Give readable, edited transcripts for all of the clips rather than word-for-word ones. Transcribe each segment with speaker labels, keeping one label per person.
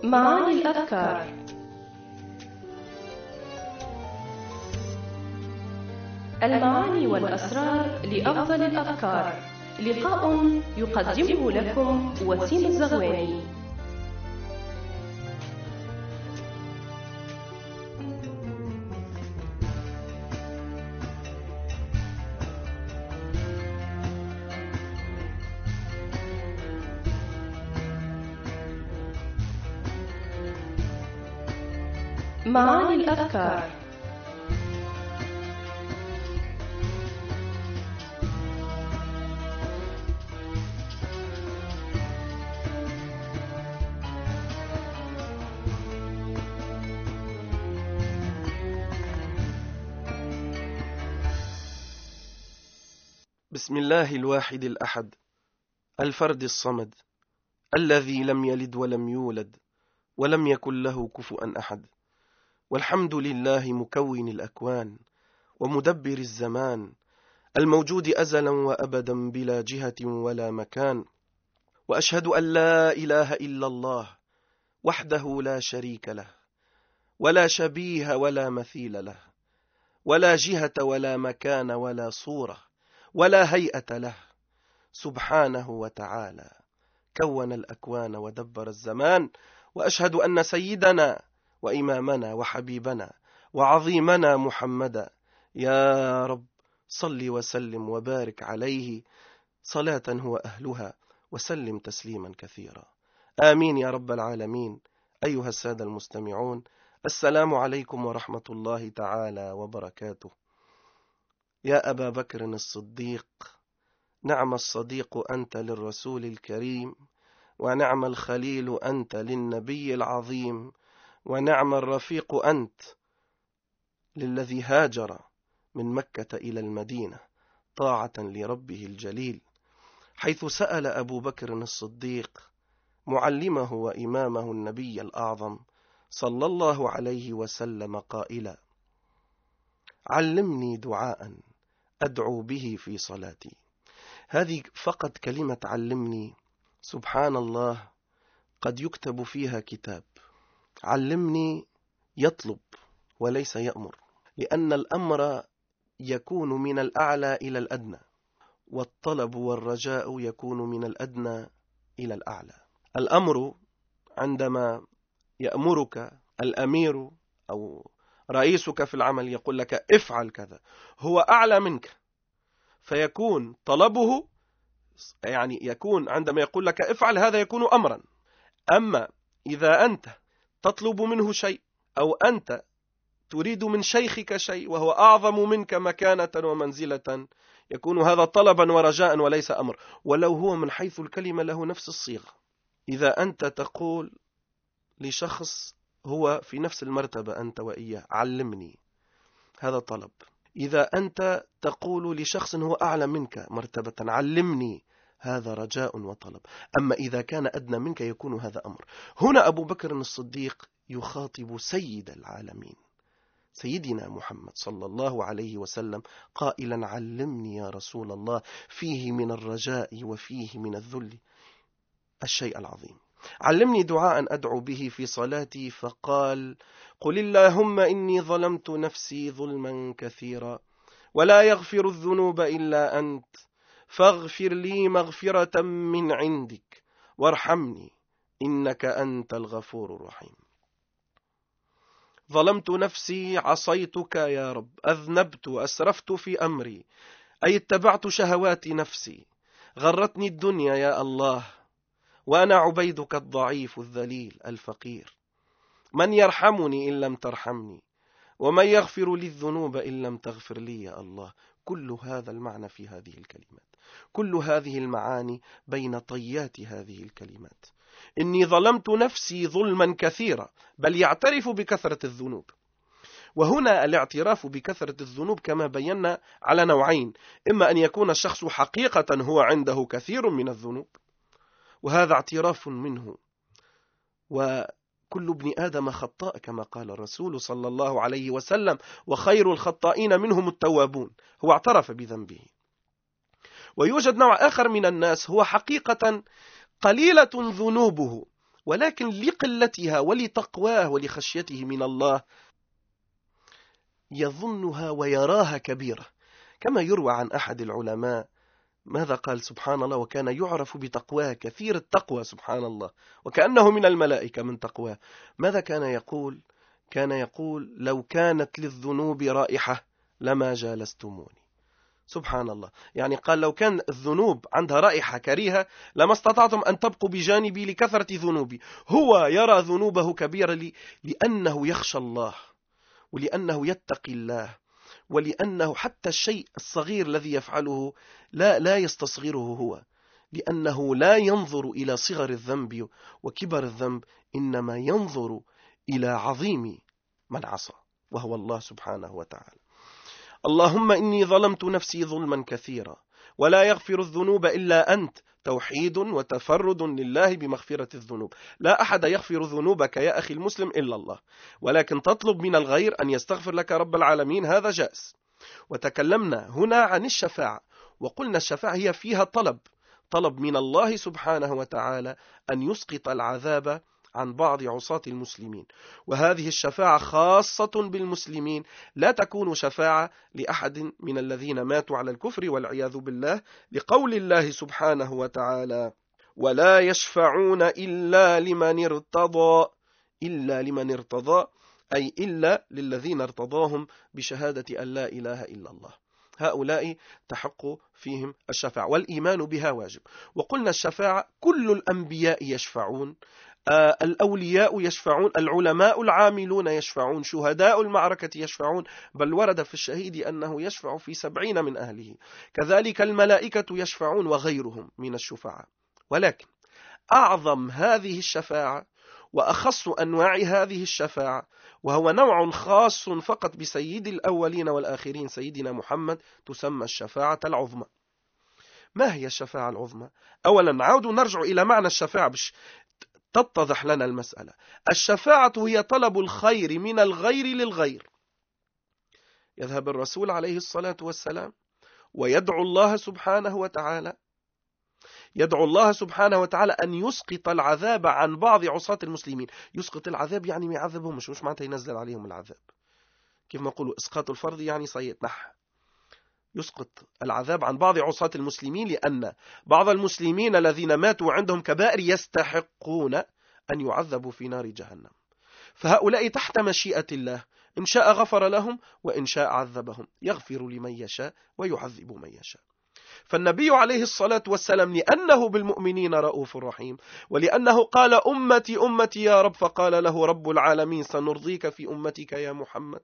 Speaker 1: معاني الأفكار. المعاني والأسرار لأفضل الأفكار. لقاء يقدمه لكم وسيم الزغواني. معاني الأفكار.
Speaker 2: بسم الله الواحد الأحد الفرد الصمد الذي لم يلد ولم يولد ولم يكن له كفؤا أحد، والحمد لله مكون الأكوان ومدبر الزمان الموجود أزلا وأبدا بلا جهة ولا مكان، وأشهد أن لا إله إلا الله وحده لا شريك له ولا شبيه ولا مثيل له ولا جهة ولا مكان ولا صورة ولا هيئة له، سبحانه وتعالى كون الأكوان ودبر الزمان. وأشهد أن سيدنا وإمامنا وحبيبنا وعظيمنا محمدا يا رب صل وسلم وبارك عليه صلاة هو أهلها وسلم تسليما كثيرا. آمين يا رب العالمين. أيها السادة المستمعون، السلام عليكم ورحمة الله تعالى وبركاته. يا أبا بكر الصديق، نعم الصديق أنت للرسول الكريم، ونعم الخليل أنت للنبي العظيم، ونعم الرفيق أنت للذي هاجر من مكة إلى المدينة طاعة لربه الجليل، حيث سأل أبو بكر الصديق معلمه وإمامه النبي الأعظم صلى الله عليه وسلم قائلا: علمني دعاء أدعو به في صلاتي. هذه فقط كلمة علمني، سبحان الله، قد يكتب فيها كتاب. علمني يطلب وليس يأمر، لأن الأمر يكون من الأعلى إلى الأدنى، والطلب والرجاء يكون من الأدنى إلى الأعلى. الأمر عندما يأمرك الأمير أو رئيسك في العمل يقول لك افعل كذا، هو أعلى منك، فيكون طلبه يعني يكون عندما يقول لك افعل هذا يكون أمرا. أما إذا أنت تطلب منه شيء أو أنت تريد من شيخك شيء وهو أعظم منك مكانة ومنزلة، يكون هذا طلبا ورجاء وليس أمر، ولو هو من حيث الكلمة له نفس الصيغة. إذا أنت تقول لشخص هو في نفس المرتبة أنت وإياه علمني، هذا طلب. إذا أنت تقول لشخص هو أعلى منك مرتبة علمني، هذا رجاء وطلب. أما إذا كان أدنى منك يكون هذا أمر. هنا أبو بكر الصديق يخاطب سيد العالمين سيدنا محمد صلى الله عليه وسلم قائلا: علمني يا رسول الله، فيه من الرجاء وفيه من الذل الشيء العظيم. علمني دعاء أدعو به في صلاتي، فقال: قل اللهم إني ظلمت نفسي ظلما كثيرا ولا يغفر الذنوب إلا أنت، فاغفر لي مغفرة من عندك وارحمني إنك أنت الغفور الرحيم. ظلمت نفسي، عصيتك يا رب، أذنبت، أسرفت في أمري، أي اتبعت شهوات نفسي، غرتني الدنيا يا الله، وأنا عبيدك الضعيف الذليل الفقير، من يرحمني إن لم ترحمني، ومن يغفر لي الذنوب إن لم تغفر لي يا الله. كل هذا المعنى في هذه الكلمات، كل هذه المعاني بين طيات هذه الكلمات. إني ظلمت نفسي ظلما كثيرا، بل يعترف بكثرة الذنوب. وهنا الاعتراف بكثرة الذنوب كما بينا على نوعين: إما أن يكون الشخص حقيقة هو عنده كثير من الذنوب وهذا اعتراف منه، وكل ابن آدم خطاء كما قال الرسول صلى الله عليه وسلم: وخير الخطائين منهم التوابون. هو اعترف بذنبه. ويوجد نوع آخر من الناس هو حقيقة قليلة ذنوبه، ولكن لقلتها ولتقواه ولخشيته من الله يظنها ويراها كبيرة. كما يروى عن أحد العلماء ماذا قال؟ سبحان الله، وكان يعرف بتقواه، كثير التقوى سبحان الله، وكأنه من الملائكة من تقواه. ماذا كان يقول؟ كان يقول: لو كانت للذنوب رائحة لما جالستموني. سبحان الله، يعني قال لو كان الذنوب عندها رائحة كريهة لما استطعتم أن تبقوا بجانبي لكثرة ذنوبي. هو يرى ذنوبه كبيرة لأنه يخشى الله، ولأنه يتقي الله، ولأنه حتى الشيء الصغير الذي يفعله لا يستصغره هو، لأنه لا ينظر إلى صغر الذنب وكبر الذنب، إنما ينظر إلى عظيم من عصى وهو الله سبحانه وتعالى. اللهم إني ظلمت نفسي ظلما كثيرا ولا يغفر الذنوب إلا أنت. توحيد وتفرد لله بمغفرة الذنوب. لا أحد يغفر ذنوبك يا أخي المسلم إلا الله، ولكن تطلب من الغير أن يستغفر لك رب العالمين، هذا جائز. وتكلمنا هنا عن الشفاعة، وقلنا الشفاعة هي فيها طلب من الله سبحانه وتعالى أن يسقط العذاب عن بعض عصاة المسلمين، وهذه الشفاعة خاصة بالمسلمين، لا تكون شفاعة لأحد من الذين ماتوا على الكفر والعياذ بالله، لقول الله سبحانه وتعالى: ولا يشفعون إلا لمن ارتضى، أي إلا للذين ارتضاهم بشهادة أن لا إله إلا الله. هؤلاء تحق فيهم الشفاعة والإيمان بها واجب. وقلنا الشفاعة كل الأنبياء يشفعون، الأولياء يشفعون، العلماء العاملون يشفعون، شهداء المعركة يشفعون، بل ورد في الشهيد أنه يشفع في 70 من أهله، كذلك الملائكة يشفعون وغيرهم من الشفعاء. ولكن أعظم هذه الشفاعة وأخص أنواع هذه الشفاعة، وهو نوع خاص فقط بسيد الأولين والآخرين سيدنا محمد، تسمى الشفاعة العظمى. ما هي الشفاعة العظمى؟ أولا نرجع إلى معنى الشفاعة باش تتضح لنا المسألة. الشفاعة هي طلب الخير من الغير للغير. يذهب الرسول عليه الصلاة والسلام ويدعو الله سبحانه وتعالى أن يسقط العذاب عن بعض عصاة المسلمين. يسقط العذاب يعني ما يعذبهم، مش معناتها ينزل عليهم العذاب، كيف ما نقولوا إسقاط الفرض يعني سيتنح. يسقط العذاب عن بعض عصاة المسلمين، لأن بعض المسلمين الذين ماتوا عندهم كبائر يستحقون أن يعذبوا في نار جهنم، فهؤلاء تحت مشيئة الله، إن شاء غفر لهم وإن شاء عذبهم، يغفر لمن يشاء ويعذب من يشاء. فالنبي عليه الصلاة والسلام لأنه بالمؤمنين رؤوف رحيم، ولأنه قال أمتي أمتي يا رب، فقال له رب العالمين سنرضيك في أمتك يا محمد،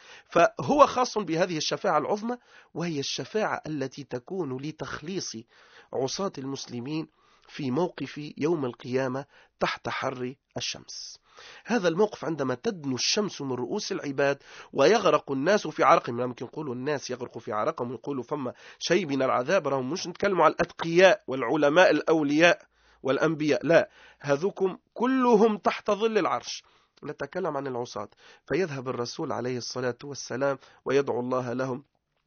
Speaker 2: فهو خاص بهذه الشفاعة العظمى، وهي الشفاعة التي تكون لتخليص عصاة المسلمين في موقف يوم القيامة تحت حر الشمس. هذا الموقف عندما تدنو الشمس من رؤوس العباد ويغرق الناس في عرقهم. ممكن يقولوا الناس يغرقوا في عرقهم ويقولوا فما شيء من العذاب، راهم مش نتكلموا على الأتقياء والعلماء الأولياء والأنبياء، لا، هذوكم كلهم تحت ظل العرش، نتكلم عن العصاة. فيذهب الرسول عليه الصلاة والسلام ويدعو الله لهم،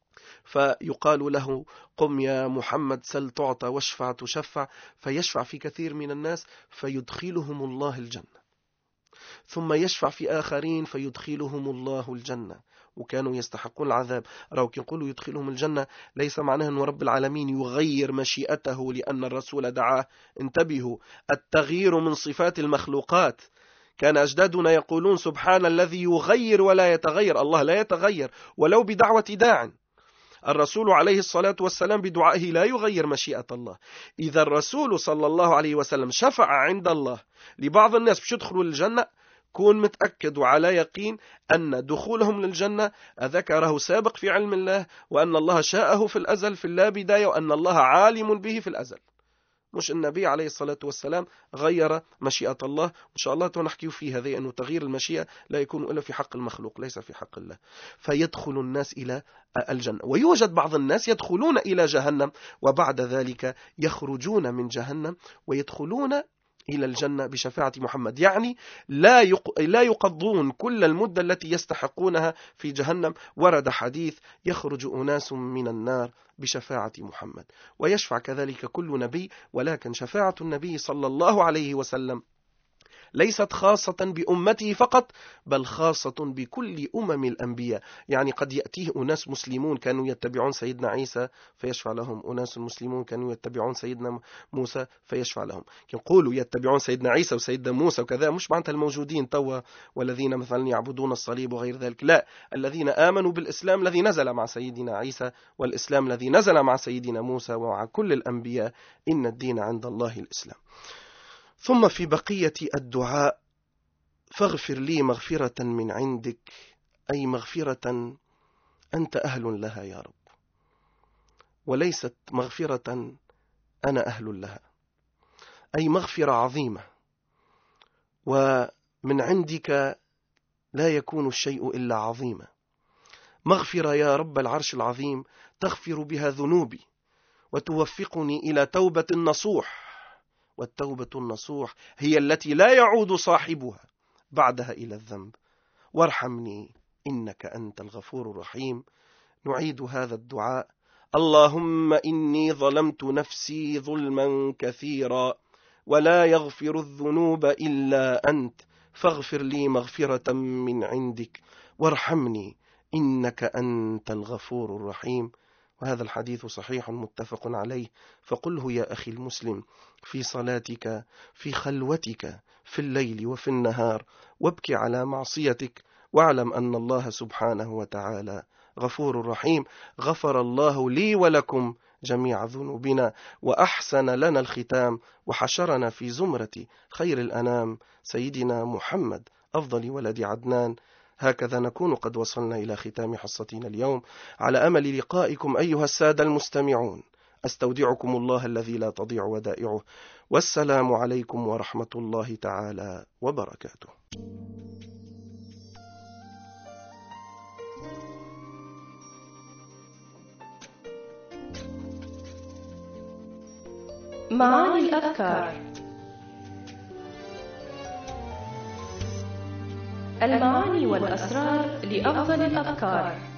Speaker 2: فيقال له قم يا محمد سل تعطى واشفع تشفع، فيشفع في كثير من الناس فيدخلهم الله الجنة، ثم يشفع في آخرين فيدخلهم الله الجنة وكانوا يستحقون العذاب. راوك يقولوا يدخلهم الجنة ليس معناه أن رب العالمين يغير مشيئته لأن الرسول دعاه. انتبهوا، التغيير من صفات المخلوقات. كان أجدادنا يقولون سبحان الذي يغير ولا يتغير. الله لا يتغير ولو بدعوة داع. الرسول عليه الصلاة والسلام بدعائه لا يغير مشيئة الله. إذا الرسول صلى الله عليه وسلم شفع عند الله لبعض الناس باش يدخلوا الجنة، كون متأكد وعلى يقين أن دخولهم للجنة ذكره سابق في علم الله، وأن الله شاءه في الأزل في اللا بداية، وأن الله عالم به في الأزل. مش النبي عليه الصلاة والسلام غير مشيئة الله. إن شاء الله نحكي في هذه، أنه تغيير المشيئة لا يكون إلا في حق المخلوق ليس في حق الله. فيدخل الناس إلى الجنة، ويوجد بعض الناس يدخلون إلى جهنم وبعد ذلك يخرجون من جهنم ويدخلون إلى الجنة بشفاعة محمد، يعني لا يقضون كل المدة التي يستحقونها في جهنم. ورد حديث يخرج أناس من النار بشفاعة محمد، ويشفع كذلك كل نبي، ولكن شفاعة النبي صلى الله عليه وسلم ليست خاصة بأمته فقط، بل خاصة بكل أمم الأنبياء. يعني قد يأتيه أناس مسلمون كانوا يتبعون سيدنا عيسى فيشفع لهم، أناس مسلمون كانوا يتبعون سيدنا موسى فيشفع لهم. يقولوا يتبعون سيدنا عيسى وسيدنا موسى وكذا، مش معناتها الموجودين توا والذين مثلا يعبدون الصليب وغير ذلك، لا، الذين آمنوا بالإسلام الذي نزل مع سيدنا عيسى، والإسلام الذي نزل مع سيدنا موسى ومع كل الأنبياء، إن الدين عند الله الإسلام. ثم في بقية الدعاء: فاغفر لي مغفرة من عندك، أي مغفرة أنت أهل لها يا رب، وليست مغفرة أنا أهل لها، أي مغفرة عظيمة، ومن عندك لا يكون الشيء إلا عظيما. مغفرة يا رب العرش العظيم تغفر بها ذنوبي وتوفقني إلى توبة نصوح، والتوبة النصوح هي التي لا يعود صاحبها بعدها إلى الذنب. وارحمني إنك أنت الغفور الرحيم. نعيد هذا الدعاء: اللهم إني ظلمت نفسي ظلما كثيرا ولا يغفر الذنوب إلا أنت، فاغفر لي مغفرة من عندك وارحمني إنك أنت الغفور الرحيم. وهذا الحديث صحيح متفق عليه. فقله يا أخي المسلم في صلاتك، في خلوتك، في الليل وفي النهار، وابكي على معصيتك، واعلم أن الله سبحانه وتعالى غفور رحيم. غفر الله لي ولكم جميع ذنوبنا، وأحسن لنا الختام، وحشرنا في زمرة خير الأنام سيدنا محمد أفضل ولد عدنان. هكذا نكون قد وصلنا إلى ختام حصتنا اليوم، على أمل لقائكم أيها السادة المستمعون. أستودعكم الله الذي لا تضيع ودائعه، والسلام عليكم ورحمة الله تعالى وبركاته.
Speaker 1: معاني الأذكار. المعاني والأسرار لأفضل الأذكار.